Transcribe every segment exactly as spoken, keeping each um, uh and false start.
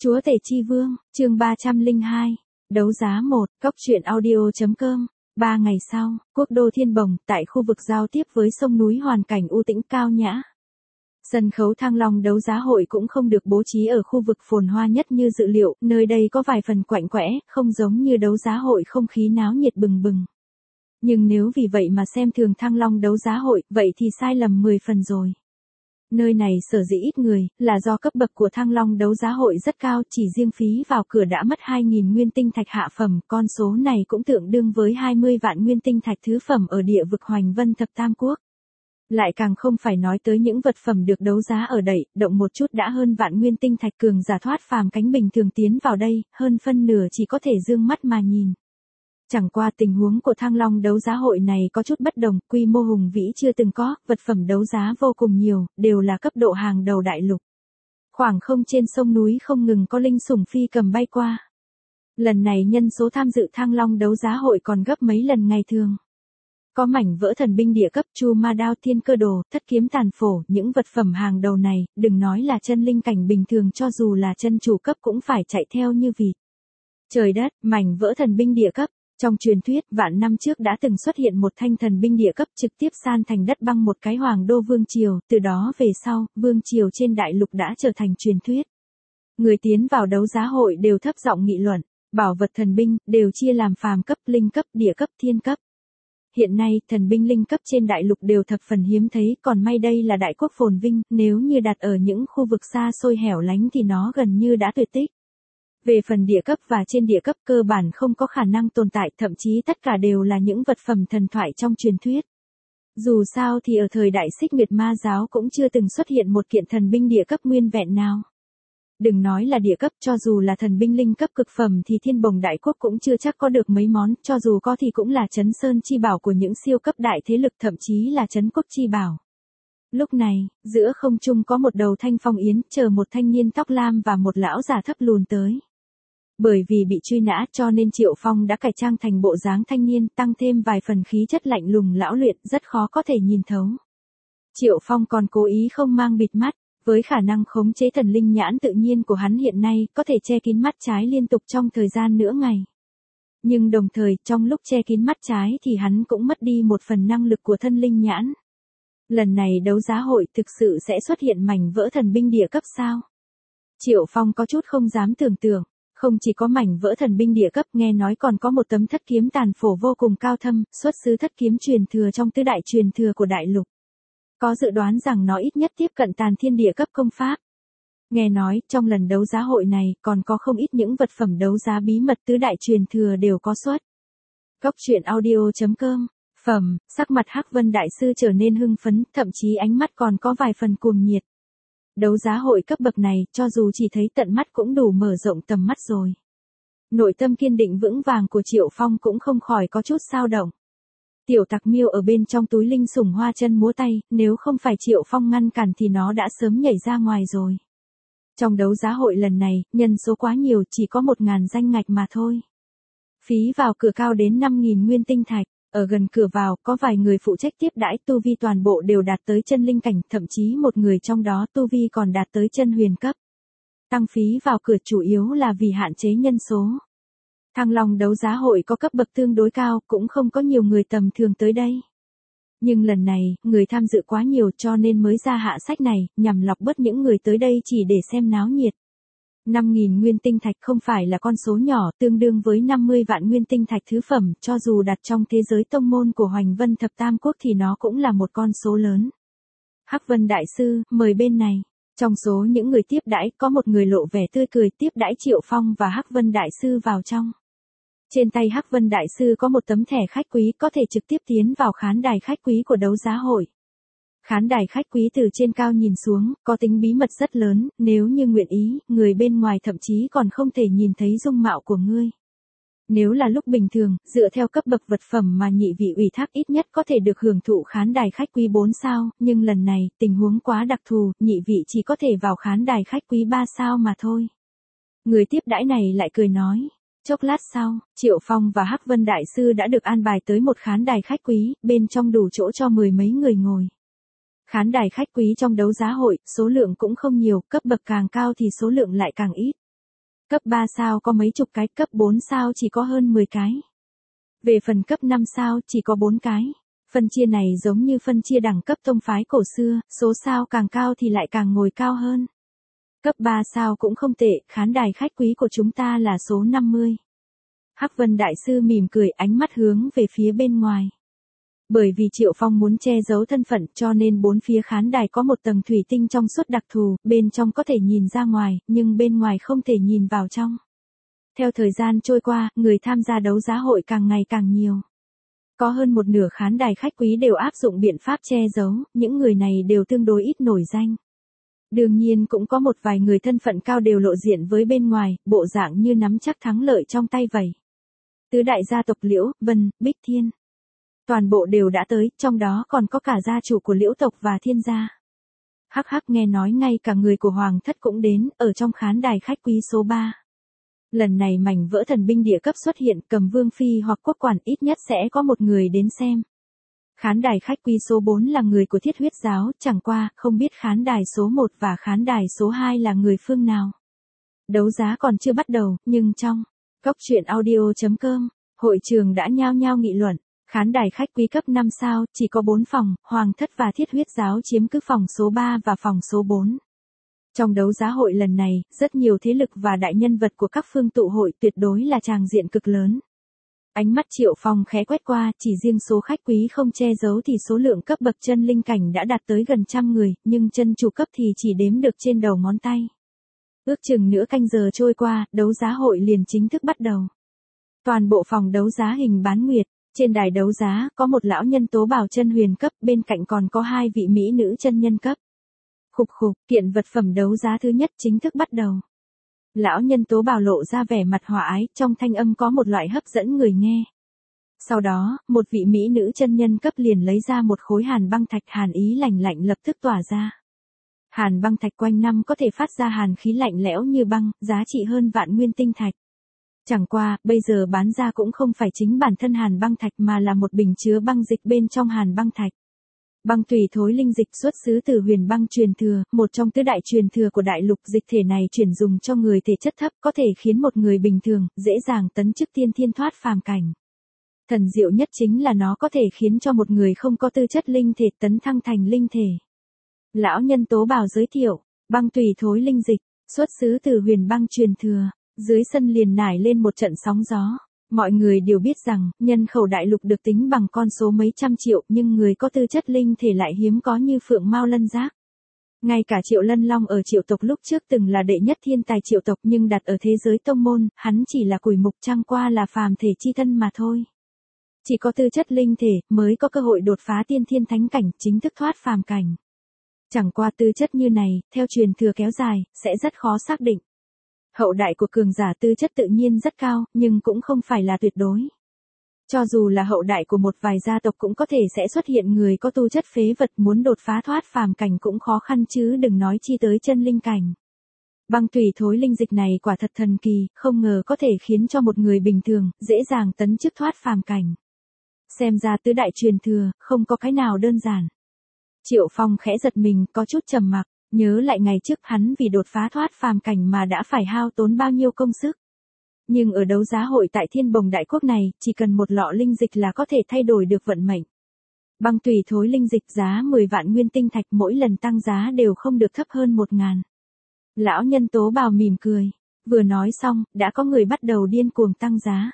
Chúa Tể Chi Vương, chương ba trăm lẻ hai, đấu giá một, cốc truyện audio.com. Ba ngày sau, quốc đô Thiên Bồng, tại khu vực giao tiếp với sông núi hoàn cảnh u tĩnh cao nhã. Sân khấu Thăng Long đấu giá hội cũng không được bố trí ở khu vực phồn hoa nhất như dự liệu, nơi đây có vài phần quạnh quẽ, không giống như đấu giá hội không khí náo nhiệt bừng bừng. Nhưng nếu vì vậy mà xem thường Thăng Long đấu giá hội, vậy thì sai lầm mười phần rồi. Nơi này sở dĩ ít người, là do cấp bậc của Thăng Long đấu giá hội rất cao, chỉ riêng phí vào cửa đã mất hai nghìn nguyên tinh thạch hạ phẩm, con số này cũng tương đương với hai mươi vạn nguyên tinh thạch thứ phẩm ở địa vực Hoành Vân Thập Tam Quốc. Lại càng không phải nói tới những vật phẩm được đấu giá ở đây, động một chút đã hơn vạn nguyên tinh thạch, cường giả thoát phàm cánh bình thường tiến vào đây, hơn phân nửa chỉ có thể dương mắt mà nhìn. Chẳng qua tình huống của Thăng Long đấu giá hội này có chút bất đồng, quy mô hùng vĩ chưa từng có, vật phẩm đấu giá vô cùng nhiều, đều là cấp độ hàng đầu đại lục. Khoảng không trên sông núi không ngừng có linh sủng phi cầm bay qua. Lần này nhân số tham dự Thăng Long đấu giá hội còn gấp mấy lần ngày thường. Có mảnh vỡ thần binh địa cấp, chu ma đao, thiên cơ đồ, thất kiếm tàn phổ, những vật phẩm hàng đầu này, đừng nói là chân linh cảnh bình thường, cho dù là chân chủ cấp cũng phải chạy theo như vịt. Trời đất, mảnh vỡ thần binh địa cấp. Trong truyền thuyết, vạn năm trước đã từng xuất hiện một thanh thần binh địa cấp trực tiếp san thành đất băng một cái hoàng đô vương triều, từ đó về sau, vương triều trên đại lục đã trở thành truyền thuyết. Người tiến vào đấu giá hội đều thấp giọng nghị luận, bảo vật thần binh, đều chia làm phàm cấp, linh cấp, địa cấp, thiên cấp. Hiện nay, thần binh linh cấp trên đại lục đều thập phần hiếm thấy, còn may đây là đại quốc phồn vinh, nếu như đặt ở những khu vực xa xôi hẻo lánh thì nó gần như đã tuyệt tích. Về phần địa cấp và trên địa cấp cơ bản không có khả năng tồn tại, thậm chí tất cả đều là những vật phẩm thần thoại trong truyền thuyết. Dù sao thì ở thời đại Xích Nguyệt Ma giáo cũng chưa từng xuất hiện một kiện thần binh địa cấp nguyên vẹn nào. Đừng nói là địa cấp, cho dù là thần binh linh cấp cực phẩm thì Thiên Bồng đại quốc cũng chưa chắc có được mấy món, cho dù có thì cũng là trấn sơn chi bảo của những siêu cấp đại thế lực, thậm chí là trấn quốc chi bảo. Lúc này, giữa không trung có một đầu thanh phong yến, chờ một thanh niên tóc lam và một lão già thấp lùn tới. Bởi vì bị truy nã cho nên Triệu Phong đã cải trang thành bộ dáng thanh niên, tăng thêm vài phần khí chất lạnh lùng lão luyện, rất khó có thể nhìn thấu. Triệu Phong còn cố ý không mang bịt mắt, với khả năng khống chế thần linh nhãn tự nhiên của hắn hiện nay, có thể che kín mắt trái liên tục trong thời gian nửa ngày. Nhưng đồng thời, trong lúc che kín mắt trái thì hắn cũng mất đi một phần năng lực của thân linh nhãn. Lần này đấu giá hội thực sự sẽ xuất hiện mảnh vỡ thần binh địa cấp sao? Triệu Phong có chút không dám tưởng tượng. Không chỉ có mảnh vỡ thần binh địa cấp, nghe nói còn có một tấm thất kiếm tàn phổ vô cùng cao thâm, xuất xứ thất kiếm truyền thừa trong tứ đại truyền thừa của đại lục. Có dự đoán rằng nó ít nhất tiếp cận tàn thiên địa cấp công pháp. Nghe nói, trong lần đấu giá hội này, còn có không ít những vật phẩm đấu giá bí mật tứ đại truyền thừa đều có xuất. Cốc truyện audio.com. Phẩm, sắc mặt Hắc Vân Đại Sư trở nên hưng phấn, thậm chí ánh mắt còn có vài phần cuồng nhiệt. Đấu giá hội cấp bậc này, cho dù chỉ thấy tận mắt cũng đủ mở rộng tầm mắt rồi. Nội tâm kiên định vững vàng của Triệu Phong cũng không khỏi có chút xao động. Tiểu Tặc Miêu ở bên trong túi linh sủng hoa chân múa tay, nếu không phải Triệu Phong ngăn cản thì nó đã sớm nhảy ra ngoài rồi. Trong đấu giá hội lần này, nhân số quá nhiều, chỉ có một ngàn danh ngạch mà thôi. Phí vào cửa cao đến năm nghìn nguyên tinh thạch. Ở gần cửa vào, có vài người phụ trách tiếp đãi, tu vi toàn bộ đều đạt tới chân linh cảnh, thậm chí một người trong đó tu vi còn đạt tới chân huyền cấp. Tăng phí vào cửa chủ yếu là vì hạn chế nhân số. Thăng Long đấu giá hội có cấp bậc tương đối cao, cũng không có nhiều người tầm thường tới đây. Nhưng lần này, người tham dự quá nhiều cho nên mới ra hạ sách này, nhằm lọc bớt những người tới đây chỉ để xem náo nhiệt. năm nghìn nguyên tinh thạch không phải là con số nhỏ, tương đương với năm mươi vạn nguyên tinh thạch thứ phẩm, cho dù đặt trong thế giới tông môn của Hoành Vân Thập Tam Quốc thì nó cũng là một con số lớn. Hắc Vân Đại Sư, mời bên này. Trong số những người tiếp đãi, có một người lộ vẻ tươi cười tiếp đãi Triệu Phong và Hắc Vân Đại Sư vào trong. Trên tay Hắc Vân Đại Sư có một tấm thẻ khách quý, có thể trực tiếp tiến vào khán đài khách quý của đấu giá hội. Khán đài khách quý từ trên cao nhìn xuống, có tính bí mật rất lớn, nếu như nguyện ý, người bên ngoài thậm chí còn không thể nhìn thấy dung mạo của ngươi. Nếu là lúc bình thường, dựa theo cấp bậc vật phẩm mà nhị vị ủy thác ít nhất có thể được hưởng thụ khán đài khách quý bốn sao, nhưng lần này, tình huống quá đặc thù, nhị vị chỉ có thể vào khán đài khách quý ba sao mà thôi. Người tiếp đãi này lại cười nói. Chốc lát sau, Triệu Phong và Hắc Vân Đại Sư đã được an bài tới một khán đài khách quý, bên trong đủ chỗ cho mười mấy người ngồi. Khán đài khách quý trong đấu giá hội, số lượng cũng không nhiều, cấp bậc càng cao thì số lượng lại càng ít. Cấp ba sao có mấy chục cái, cấp bốn sao chỉ có hơn mười cái. Về phần cấp năm sao chỉ có bốn cái. Phân chia này giống như phân chia đẳng cấp tông phái cổ xưa, số sao càng cao thì lại càng ngồi cao hơn. Cấp ba sao cũng không tệ, khán đài khách quý của chúng ta là số năm mươi. Hắc Vân Đại Sư mỉm cười, ánh mắt hướng về phía bên ngoài. Bởi vì Triệu Phong muốn che giấu thân phận cho nên bốn phía khán đài có một tầng thủy tinh trong suốt đặc thù, bên trong có thể nhìn ra ngoài, nhưng bên ngoài không thể nhìn vào trong. Theo thời gian trôi qua, người tham gia đấu giá hội càng ngày càng nhiều. Có hơn một nửa khán đài khách quý đều áp dụng biện pháp che giấu, những người này đều tương đối ít nổi danh. Đương nhiên cũng có một vài người thân phận cao đều lộ diện với bên ngoài, bộ dạng như nắm chắc thắng lợi trong tay vậy. Tứ đại gia tộc Liễu, Vân, Bích Thiên. Toàn bộ đều đã tới, trong đó còn có cả gia chủ của Liễu tộc và Thiên gia. Hắc hắc, nghe nói ngay cả người của Hoàng thất cũng đến, ở trong khán đài khách quý số ba. Lần này mảnh vỡ thần binh địa cấp xuất hiện, cầm vương phi hoặc quốc quản ít nhất sẽ có một người đến xem. Khán đài khách quý số bốn là người của Thiết Huyết giáo, chẳng qua, không biết khán đài số một và khán đài số hai là người phương nào. Đấu giá còn chưa bắt đầu, nhưng trong Cốc truyện audio chấm com, hội trường đã nhao nhao nghị luận. Khán đài khách quý cấp năm sao, chỉ có bốn phòng, Hoàng thất và Thiết Huyết giáo chiếm cứ phòng số ba và phòng số bốn. Trong đấu giá hội lần này, rất nhiều thế lực và đại nhân vật của các phương tụ hội, tuyệt đối là tràng diện cực lớn. Ánh mắt Triệu Phong khẽ quét qua, chỉ riêng số khách quý không che giấu thì số lượng cấp bậc chân linh cảnh đã đạt tới gần trăm người, nhưng chân chủ cấp thì chỉ đếm được trên đầu ngón tay. Ước chừng nửa canh giờ trôi qua, đấu giá hội liền chính thức bắt đầu. Toàn bộ phòng đấu giá hình bán nguyệt, trên đài đấu giá có một lão nhân tố bảo chân huyền cấp, bên cạnh còn có hai vị mỹ nữ chân nhân cấp. Khục khục, kiện vật phẩm đấu giá thứ nhất chính thức bắt đầu. Lão nhân tố bào lộ ra vẻ mặt hòa ái, trong thanh âm có một loại hấp dẫn người nghe. Sau đó, một vị mỹ nữ chân nhân cấp liền lấy ra một khối hàn băng thạch, hàn ý lạnh lạnh lập tức tỏa ra. Hàn băng thạch quanh năm có thể phát ra hàn khí lạnh lẽo như băng, giá trị hơn vạn nguyên tinh thạch. Chẳng qua, bây giờ bán ra cũng không phải chính bản thân hàn băng thạch mà là một bình chứa băng dịch bên trong hàn băng thạch. Băng tùy thối linh dịch xuất xứ từ huyền băng truyền thừa, một trong tứ đại truyền thừa của đại lục. Dịch thể này chuyển dùng cho người thể chất thấp, có thể khiến một người bình thường dễ dàng tấn chức tiên thiên thoát phàm cảnh. Thần diệu nhất chính là nó có thể khiến cho một người không có tư chất linh thể tấn thăng thành linh thể. Lão nhân tố bào giới thiệu, băng tùy thối linh dịch, xuất xứ từ huyền băng truyền thừa, dưới sân liền nảy lên một trận sóng gió. Mọi người đều biết rằng, nhân khẩu đại lục được tính bằng con số mấy trăm triệu, nhưng người có tư chất linh thể lại hiếm có như Phượng Mao Lân Giác. Ngay cả Triệu Lân Long ở Triệu tộc lúc trước từng là đệ nhất thiên tài Triệu tộc, nhưng đặt ở thế giới tông môn, hắn chỉ là củi mục, chẳng qua là phàm thể chi thân mà thôi. Chỉ có tư chất linh thể mới có cơ hội đột phá tiên thiên thánh cảnh, chính thức thoát phàm cảnh. Chẳng qua tư chất như này, theo truyền thừa kéo dài, sẽ rất khó xác định. Hậu đại của cường giả tư chất tự nhiên rất cao, nhưng cũng không phải là tuyệt đối. Cho dù là hậu đại của một vài gia tộc cũng có thể sẽ xuất hiện người có tu chất phế vật, muốn đột phá thoát phàm cảnh cũng khó khăn chứ đừng nói chi tới chân linh cảnh. Băng tùy thối linh dịch này quả thật thần kỳ, không ngờ có thể khiến cho một người bình thường dễ dàng tấn chức thoát phàm cảnh. Xem ra tứ đại truyền thừa, không có cái nào đơn giản. Triệu Phong khẽ giật mình, có chút trầm mặc. Nhớ lại ngày trước hắn vì đột phá thoát phàm cảnh mà đã phải hao tốn bao nhiêu công sức. Nhưng ở đấu giá hội tại Thiên Bồng Đại Quốc này, chỉ cần một lọ linh dịch là có thể thay đổi được vận mệnh. Băng tùy thối linh dịch giá mười vạn nguyên tinh thạch, mỗi lần tăng giá đều không được thấp hơn một ngàn. Lão nhân tố bào mỉm cười. Vừa nói xong, đã có người bắt đầu điên cuồng tăng giá.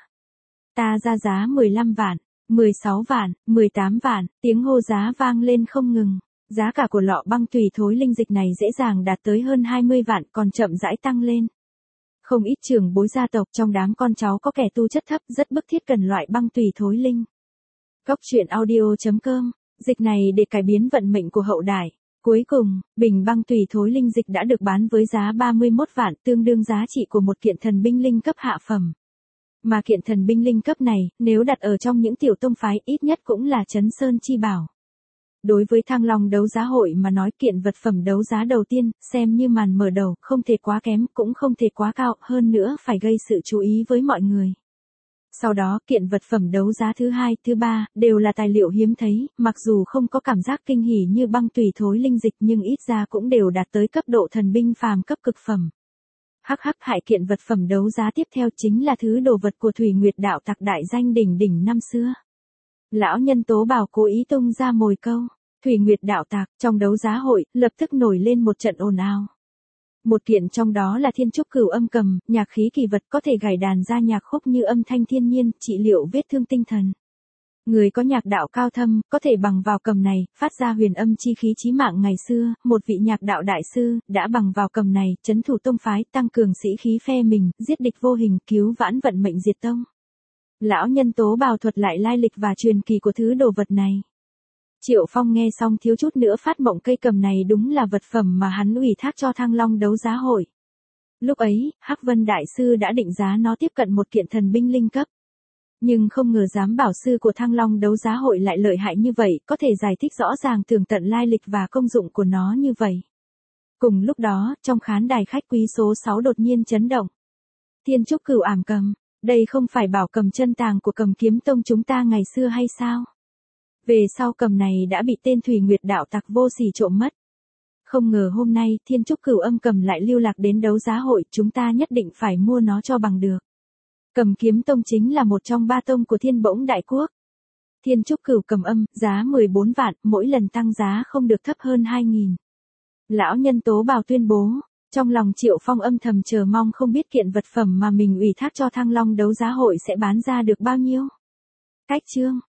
Ta ra giá mười lăm vạn, mười sáu vạn, mười tám vạn, tiếng hô giá vang lên không ngừng. Giá cả của lọ băng tùy thối linh dịch này dễ dàng đạt tới hơn hai mươi vạn, còn chậm rãi tăng lên. Không ít trưởng bối gia tộc trong đám con cháu có kẻ tu chất thấp rất bức thiết cần loại băng tùy thối linh. Cốc truyện audio chấm com, dịch này để cải biến vận mệnh của hậu đại. Cuối cùng, bình băng tùy thối linh dịch đã được bán với giá ba mươi mốt vạn, tương đương giá trị của một kiện thần binh linh cấp hạ phẩm. Mà kiện thần binh linh cấp này, nếu đặt ở trong những tiểu tông phái ít nhất cũng là Trấn Sơn chi bảo. Đối với Thăng Long đấu giá hội mà nói, kiện vật phẩm đấu giá đầu tiên, xem như màn mở đầu, không thể quá kém, cũng không thể quá cao, hơn nữa phải gây sự chú ý với mọi người. Sau đó, kiện vật phẩm đấu giá thứ hai, thứ ba, đều là tài liệu hiếm thấy, mặc dù không có cảm giác kinh hỉ như băng tùy thối linh dịch nhưng ít ra cũng đều đạt tới cấp độ thần binh phàm cấp cực phẩm. Hắc hắc, hại kiện vật phẩm đấu giá tiếp theo chính là thứ đồ vật của Thủy Nguyệt đạo tặc đại danh đỉnh đỉnh năm xưa. Lão nhân Tố Bảo cố ý tung ra mồi câu, Thủy Nguyệt đạo tặc, trong đấu giá hội, lập tức nổi lên một trận ồn ào. Một kiện trong đó là thiên trúc cửu âm cầm, nhạc khí kỳ vật có thể gảy đàn ra nhạc khúc như âm thanh thiên nhiên, trị liệu vết thương tinh thần. Người có nhạc đạo cao thâm, có thể bằng vào cầm này, phát ra huyền âm chi khí chí mạng. Ngày xưa, một vị nhạc đạo đại sư, đã bằng vào cầm này, trấn thủ tông phái, tăng cường sĩ khí phe mình, giết địch vô hình, cứu vãn vận mệnh diệt tông. Lão nhân Tố Bào thuật lại lai lịch và truyền kỳ của thứ đồ vật này. Triệu Phong nghe xong thiếu chút nữa phát mộng, cây cầm này đúng là vật phẩm mà hắn ủy thác cho Thăng Long đấu giá hội. Lúc ấy, Hắc Vân Đại Sư đã định giá nó tiếp cận một kiện thần binh linh cấp. Nhưng không ngờ giám bảo sư của Thăng Long đấu giá hội lại lợi hại như vậy, có thể giải thích rõ ràng tường tận lai lịch và công dụng của nó như vậy. Cùng lúc đó, trong khán đài khách quý số sáu đột nhiên chấn động. Thiên trúc cửu ảm cầm, đây không phải bảo cầm chân tàng của Cầm Kiếm Tông chúng ta ngày xưa hay sao? Về sau cầm này đã bị tên Thủy Nguyệt đạo tặc vô sỉ trộm mất. Không ngờ hôm nay, thiên trúc cửu âm cầm lại lưu lạc đến đấu giá hội, chúng ta nhất định phải mua nó cho bằng được. Cầm Kiếm Tông chính là một trong ba tông của Thiên Bỗng Đại Quốc. Thiên trúc cửu cầm âm, giá mười bốn vạn, mỗi lần tăng giá không được thấp hơn hai nghìn. Lão nhân Tố Bào tuyên bố, trong lòng Triệu Phong âm thầm chờ mong không biết kiện vật phẩm mà mình ủy thác cho Thăng Long đấu giá hội sẽ bán ra được bao nhiêu. Cách chương